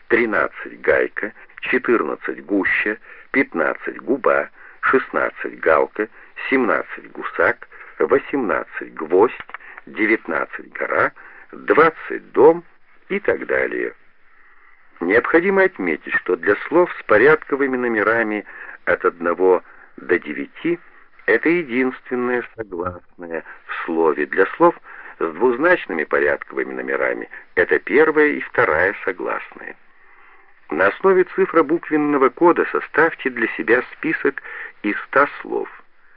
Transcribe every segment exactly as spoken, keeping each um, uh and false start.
тринадцать гайка, четырнадцать гуща, пятнадцать губа, шестнадцать галка, семнадцать гусак, восемнадцать гвоздь, девятнадцать гора, двадцать дом и так далее. Необходимо отметить, что для слов с порядковыми номерами от одного до девяти это единственное согласное в слове. Для слов с двузначными порядковыми номерами это первая и вторая согласные. На основе цифробуквенного кода составьте для себя список из ста слов.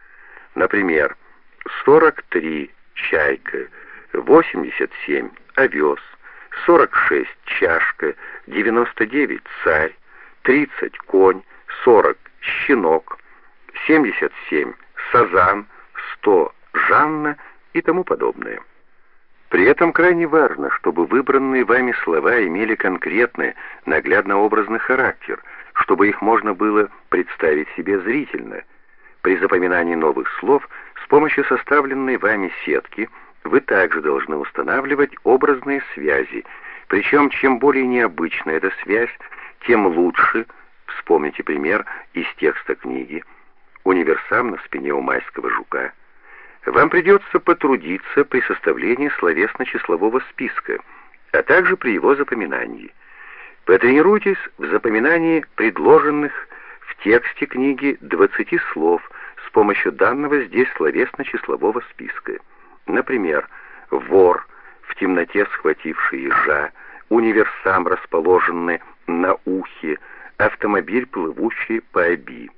Например, сорок три чайка, восемьдесят семь овес, сорок шесть чашка, девяносто девять царь, тридцать конь, сорок щенок, семьдесят семь сазан, сто Жанна и тому подобное. При этом крайне важно, чтобы выбранные вами слова имели конкретный, наглядно-образный характер, чтобы их можно было представить себе зрительно. При запоминании новых слов с помощью составленной вами сетки вы также должны устанавливать образные связи, причем чем более необычна эта связь, тем лучше. Вспомните пример из текста книги «Универсам на спине у майского жука». Вам придется потрудиться при составлении словесно-числового списка, а также при его запоминании. Потренируйтесь в запоминании предложенных в тексте книги двадцати слов с помощью данного здесь словесно-числового списка. Например, вор, в темноте схвативший ежа, универсам, расположенный на ухе, автомобиль, плывущий по Оби.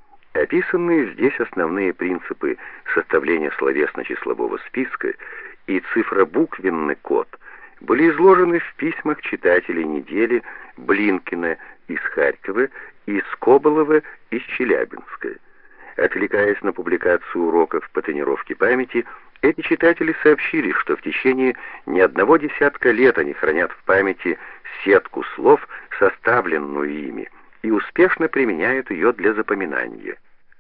Описанные здесь основные принципы составления словесно-числового списка и цифробуквенный код были изложены в письмах читателей недели Блинкина из Харькова и Скоболова из Челябинска. Отвлекаясь на публикацию уроков по тренировке памяти, эти читатели сообщили, что в течение не одного десятка лет они хранят в памяти сетку слов, составленную ими, и успешно применяют ее для запоминания.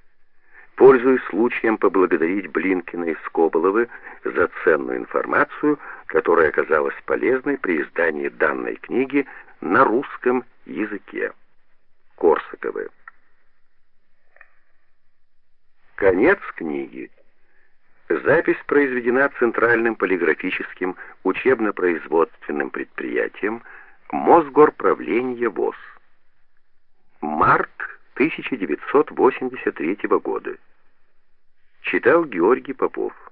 Пользуясь случаем поблагодарить Блинкина и Скоболова за ценную информацию, которая оказалась полезной при издании данной книги на русском языке. Корсаковы. Конец книги. Запись произведена Центральным полиграфическим учебно-производственным предприятием Мосгорправления ВОС. Март тысяча девятьсот восемьдесят третьего года. Читал Георгий Попов.